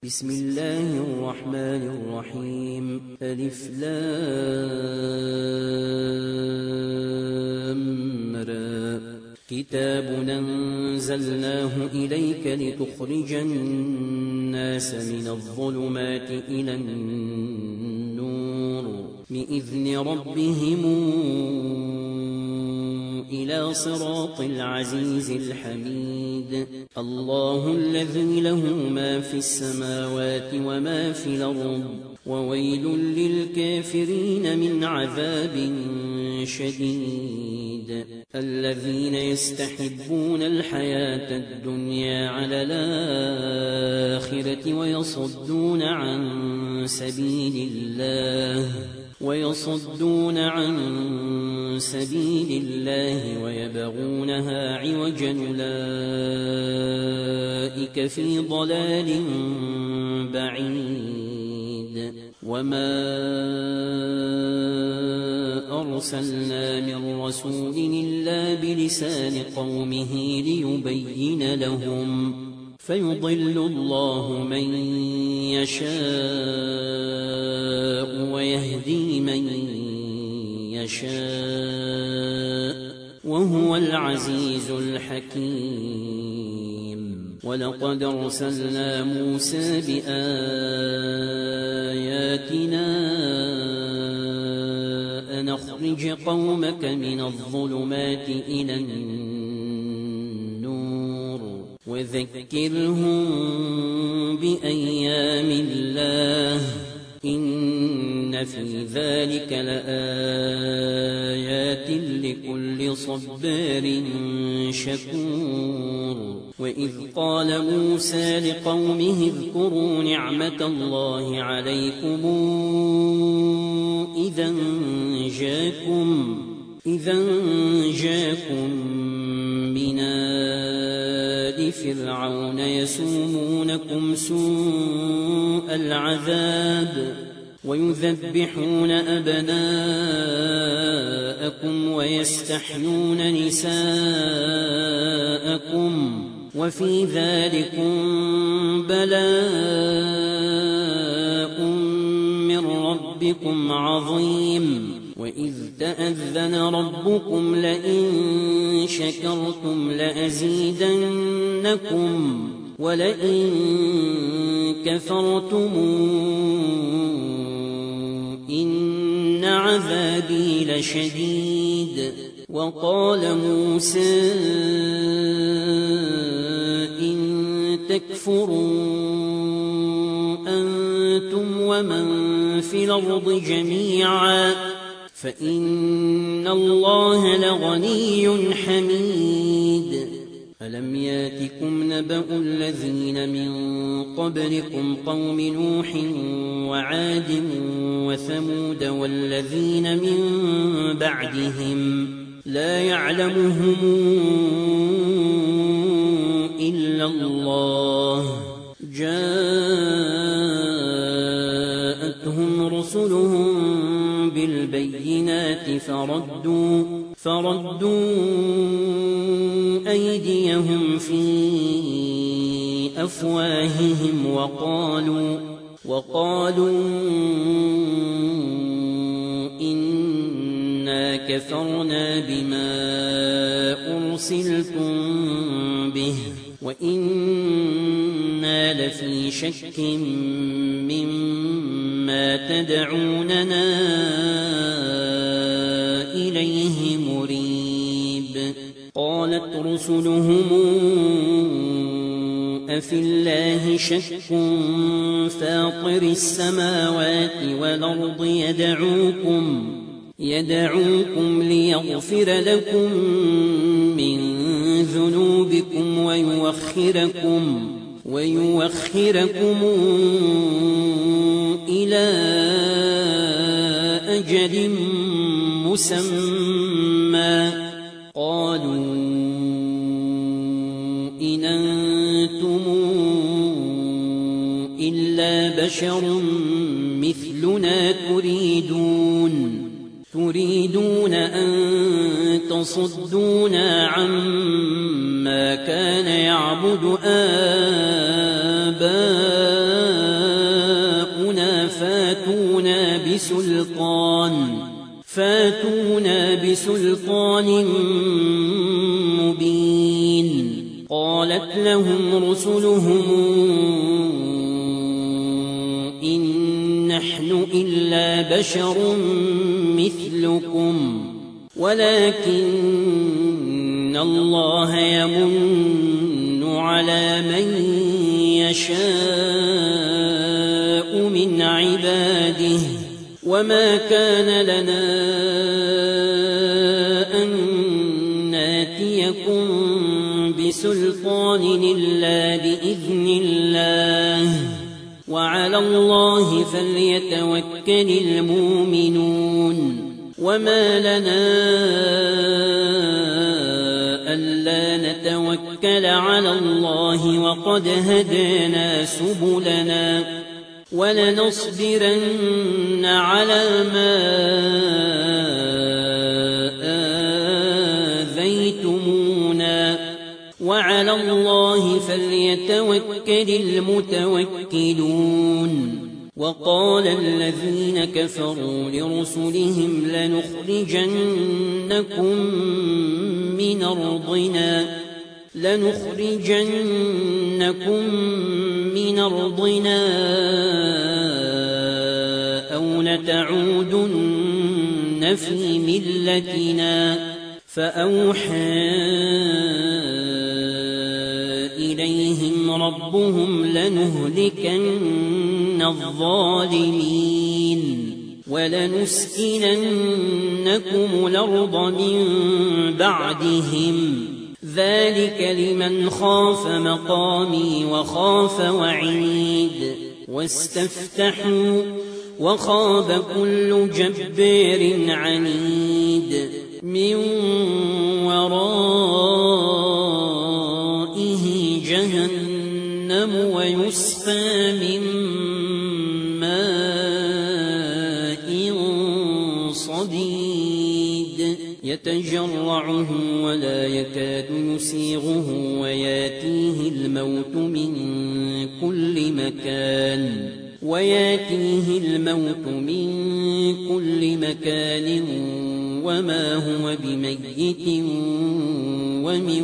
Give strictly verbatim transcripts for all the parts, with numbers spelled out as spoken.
بسم الله الرحمن الرحيم. ألف لام را. كتاب أنزلناه إليك لتخرج الناس من الظلمات إلى النور بإذن ربهم إلى صراط العزيز الحميد. الله الذي له ما في السماوات وما في الأرض وويل للكافرين من عذاب شديد. الذين يستحبون الحياة الدنيا على الآخرة ويصدون عن سبيل الله ويصدون عن سبيل الله ويبغونها عوجا أولئك في ضلال بعيد. وما أرسلنا من رسول إلا بلسان قومه ليبين لهم فيضل الله من يشاء ويهدي من يشاء وهو العزيز الحكيم. ولقد أرسلنا موسى بآياتنا أن أخرج قومك من الظلمات إلى النور وذكرهم بأيام الله إن في ذلك لآيات لكل صبار شكور. وإذ قال موسى لقومه اذكروا نعمة الله عليكم إذا جاءكم إذا جاءكم من آل فرعون يسومونكم سوء العذاب ويذبحون أبناءكم ويستحيون نساءكم وفي ذلكم بلاء من ربكم عظيم. وإذ تأذن ربكم لئن شكرتم لأزيدنكم ولئن كفرتم إن عذابي لشديد. وقال موسى إن تكفروا أنتم ومن في الأرض جميعا فإن الله لغني حميد. ألم ياتكم نبأ الذين من قبلكم قوم نوح وعاد وثمود والذين من بعدهم لا يعلمهم إلا الله جاءتهم رسلهم بالبينات فردوا فردوا أيديهم في أفواههم وقالوا وقالوا إنا كفرنا بما أرسلتم به وإنا لفي شك مما تدعوننا إليه مريب. قالت رسلهم أفي الله شك فاطر السماوات والأرض يدعوكم يدعوكم ليغفر لكم من ذنوبكم ويوخركم ويوخركم إلى أجل مسمى. قالوا إن أنتم إلا بشر مثلنا تريدون تريدون أن تصدونا عما كان يعبد آباؤنا بسلطان فاتونا بسلطان مبين قالت لهم رسلهم إن نحن إلا بشر مثلكم ولكن الله يمن على من يشاء من عباده وما كان لنا أن ناتيكم بسلطان إلا بإذن الله وعلى الله فليتوكل المؤمنون وما لنا ألا نتوكل على الله وقد هدانا سبلنا ولنصبرن على ما آذيتمونا وعلى الله فليتوكل المتوكلون وقال الذين كفروا لرسلهم لنخرجنكم من أرضنا لنخرجنكم من أرضنا أو لتعودن في ملتنا فأوحى إليهم ربهم لنهلكن الظالمين ولنسكننكم الأرض من بعدهم ذلك لمن خاف مقامي وخاف وعيد واستفتحوا وخاب كل جبار عنيد من ورائه جهنم ويسقى من ماء صديد يتجرعه ولا يكاد يسيغه وياتيه الموت من كل مكان وياتيه الموت من كل مكان وما هو بميت ومن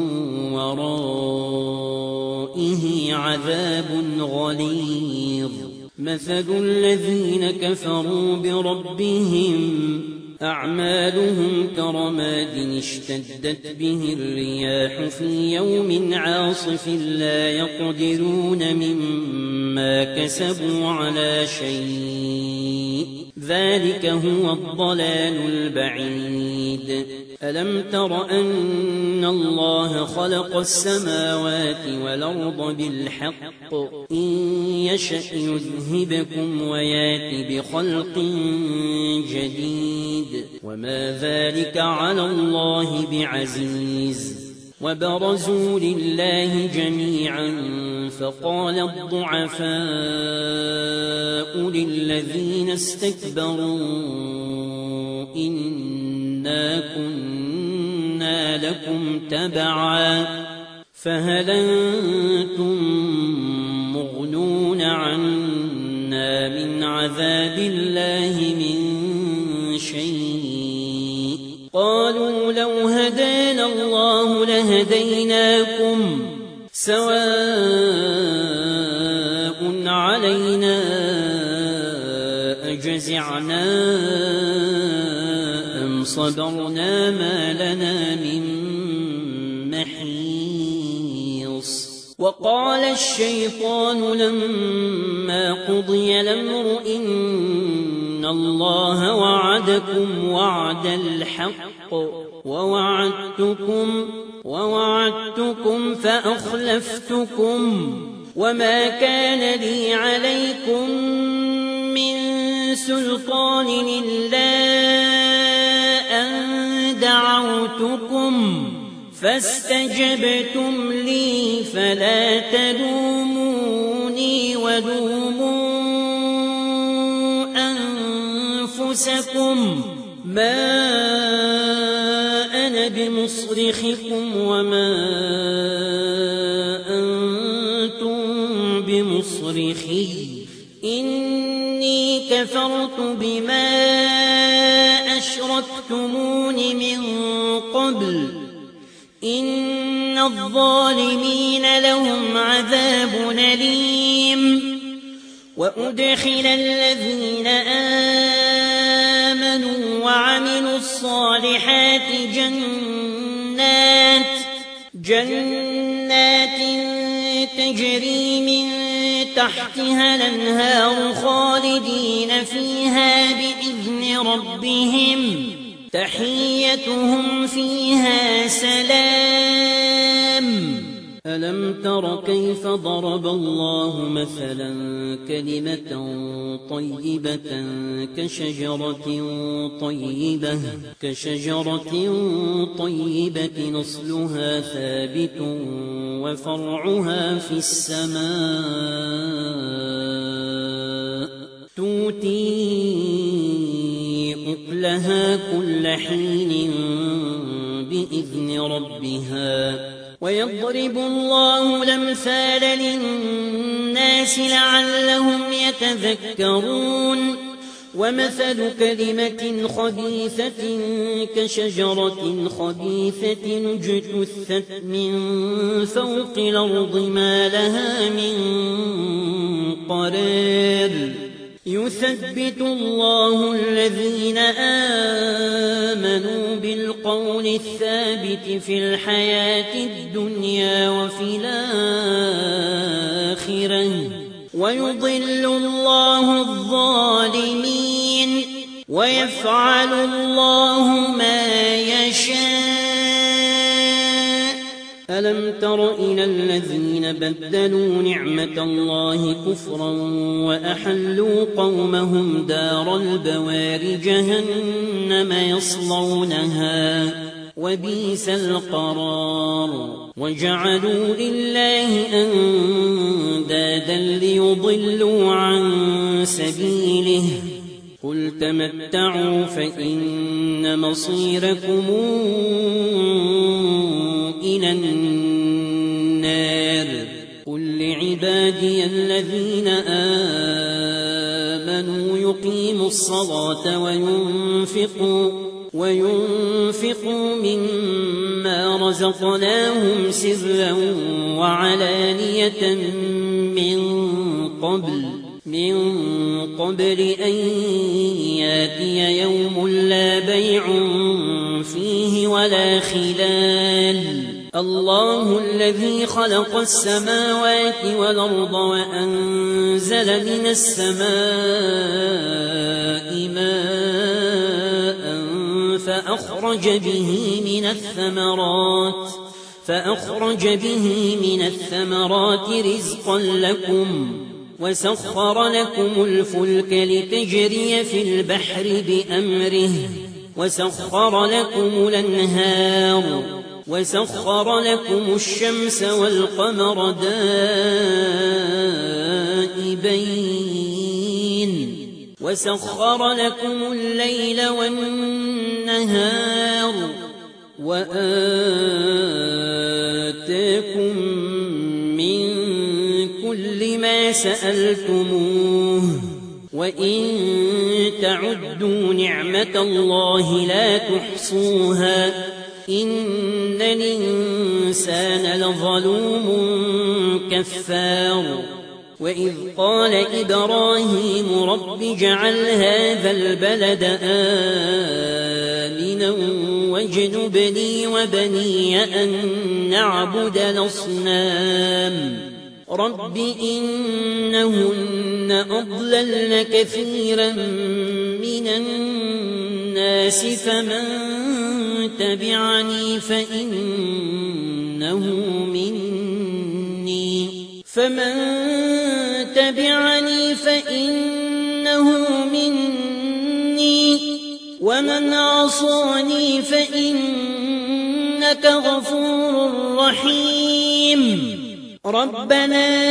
ورائه عذاب غليظ مثل الذين كفروا بربهم أعمالهم كرماد اشتدت به الرياح في يوم عاصف لا يقدرون مما كسبوا على شيء ذلك هو الضلال البعيد ألم تر أن الله خلق السماوات والأرض بالحق إن يشأ يذهبكم ويات بخلق جديد وما ذلك على الله بعزيز وبرزوا لله جميعا فقال الضعفاء للذين استكبروا إنا كنا لكم تبعا فهل أنتم مغنون عنا من عذاب الله من شيء قالوا لو هدانا الله لهديناكم سواء علينا أجزعنا أم صبرنا ما لنا من محيص وقال الشيطان لما قضي الأمر إن الله وعدكم وعد الحق ووعدتكم ووعدتكم فأخلفتكم وما كان لي عليكم من سلطان إلا أن دعوتكم فاستجبتم لي فلا تلوموني ولوموا أنفسكم ما أنا بمصرخكم وما أنتم بمصرخي إني كفرت بما أشركتمون من قبل إن الظالمين لهم عذاب أليم وأدخل الذين آمنوا وعملوا الصالحات جنات جنات تجري من تحتها الأنهار خالدين فيها بإذن ربهم تحيتهم فيها سلام ألم تر كيف ضرب الله مثلا كلمة طيبة كشجرة طيبة كشجرة طيبة نصلها ثابت وفرعها في السماء تؤتي أكلها كل حين بإذن ربها ويضرب الله الأمثال للناس لعلهم يتذكرون ومثل كلمة خبيثة كشجرة خبيثة اجتثت من فوق الأرض ما لها من قرار يثبت الله الذين آمنوا بالقول الثابت في الحياة الدنيا وفي الآخرة ويضل الله الظالمين ويفعل الله ما يشاء ألم تر إلى الذين بدلوا نعمة الله كفرا وأحلوا قومهم دار البوار جهنم يصلونها وبئس القرار وجعلوا لله أندادا ليضلوا عن سبيله قل تمتعوا فإن مصيركم إلى النار قل لعبادي الذين آمنوا يقيموا الصلاة وينفقوا وينفقوا مما رزقناهم سرا وعلانية من قبل من قبل أن ياتي يوم لا بيع فيه ولا خلال الله الذي خلق السماوات والأرض وأنزل من السماء ماء فأخرج به من الثمرات فأخرج به من الثمرات رزقا لكم وسخر لكم الفلك لتجري في البحر بأمره وسخر لكم الأنهار وسخر لكم الشمس والقمر دائبين وسخر لكم الليل والنهار وآتاكم من كل ما سألتموه وإن تعدوا نعمة الله لا تحصوها إن الإنسان لظلوم كفار وإذ قال إبراهيم رب اجعل هذا البلد آمنا واجنبني وبني أن نعبد الأصنام رب إنهن أضللن كثيرا من الناس فمن تبعني فإنه مني فمن تبعني فإنه مني ومن عصاني فإنك غفور رحيم ربنا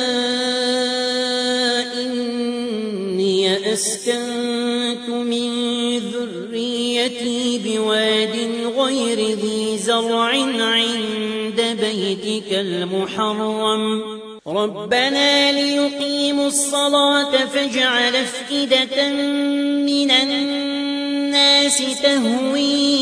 إني أسكنت من ذريتي بواد غير ذي زرع عند بيتك المحرم ربنا ليقيموا الصلاة فاجعل أفئدة من الناس تهوي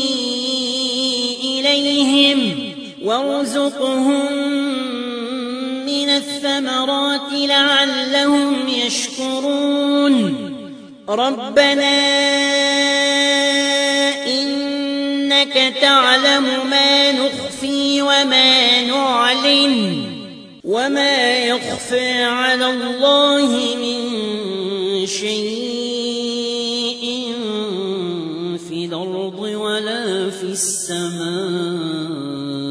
إليهم وارزقهم من الثمرات لعلهم يشكرون ربنا إنك تعلم ما نخفي وما نعلن وما يخفى على الله من شيء في الأرض ولا في السماء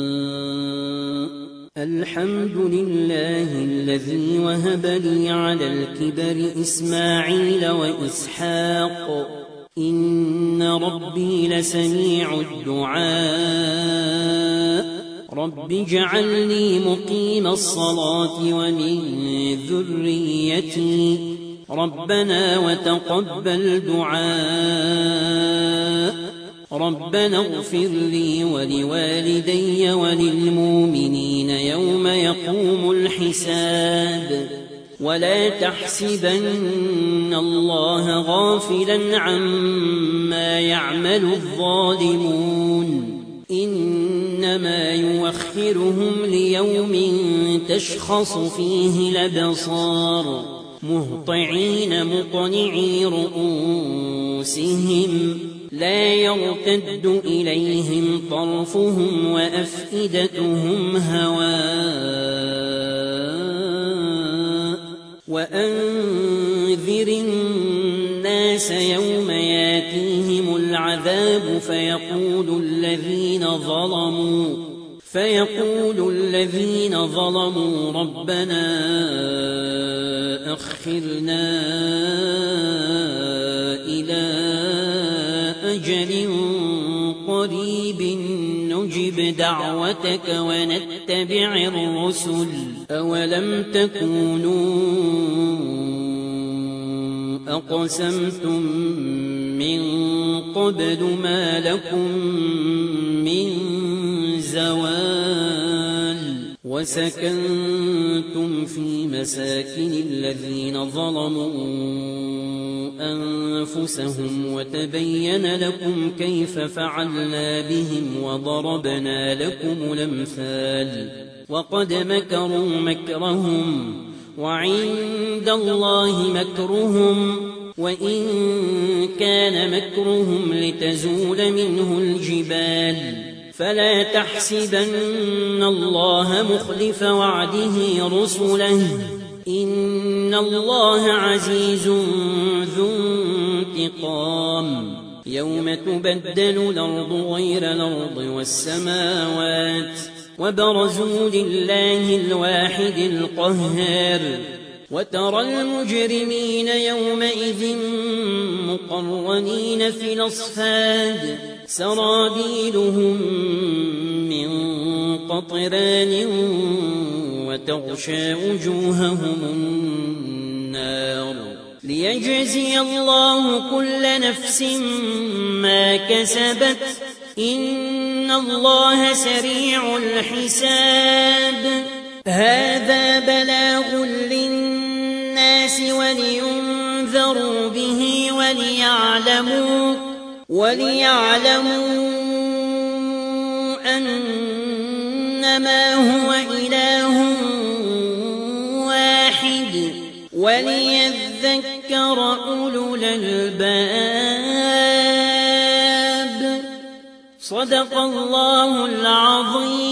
الحمد لله الذي وهب لي على الكبر إسماعيل وإسحاق إن ربي لسميع الدعاء رب اجعلني مقيم الصلاة ومن ذريتي ربنا وتقبل دعاء ربنا اغفر لي ولوالدي وللمؤمنين يوم يقوم الحساب ولا تحسبن الله غافلا عما يعمل الظالمون إنما يوخرهم ليوم تشخص فيه الأبصار مهطعين مقنعي رؤوسهم لا يرتد إليهم طرفهم وأفئدتهم هواء وأنذر الناس يوم ياتيهم العذاب فيقول الذين ظلموا فيقول الذين ظلموا ربنا أخرنا إلى أجل قريب نجب دعوتك ونتبع الرسل أولم تكونوا أقسمتم من قبل ما لكم من زوال وسكنتم في مساكن الذين ظلموا أنفسهم وتبين لكم كيف فعلنا بهم وضربنا لكم الأمثال وقد مكروا مكرهم وعند الله مكرهم وإن كان مكرهم لتزول منه الجبال فلا تحسبن الله مخلف وعده رسله إن الله عزيز ذو انتقام يوم تبدل الأرض غير الأرض والسماوات وبرزوا لله الواحد القهار وترى المجرمين يومئذ مقرنين في الأصفاد سرابيلهم من قطران وتغشى وجوههم النار ليجزي الله كل نفس ما كسبت إن الله سريع الحساب هذا بلاغ للناس ولينذروا به وليعلموا وليعلموا أنما هو إله واحد وليذكر أولو الألباب صدق الله العظيم.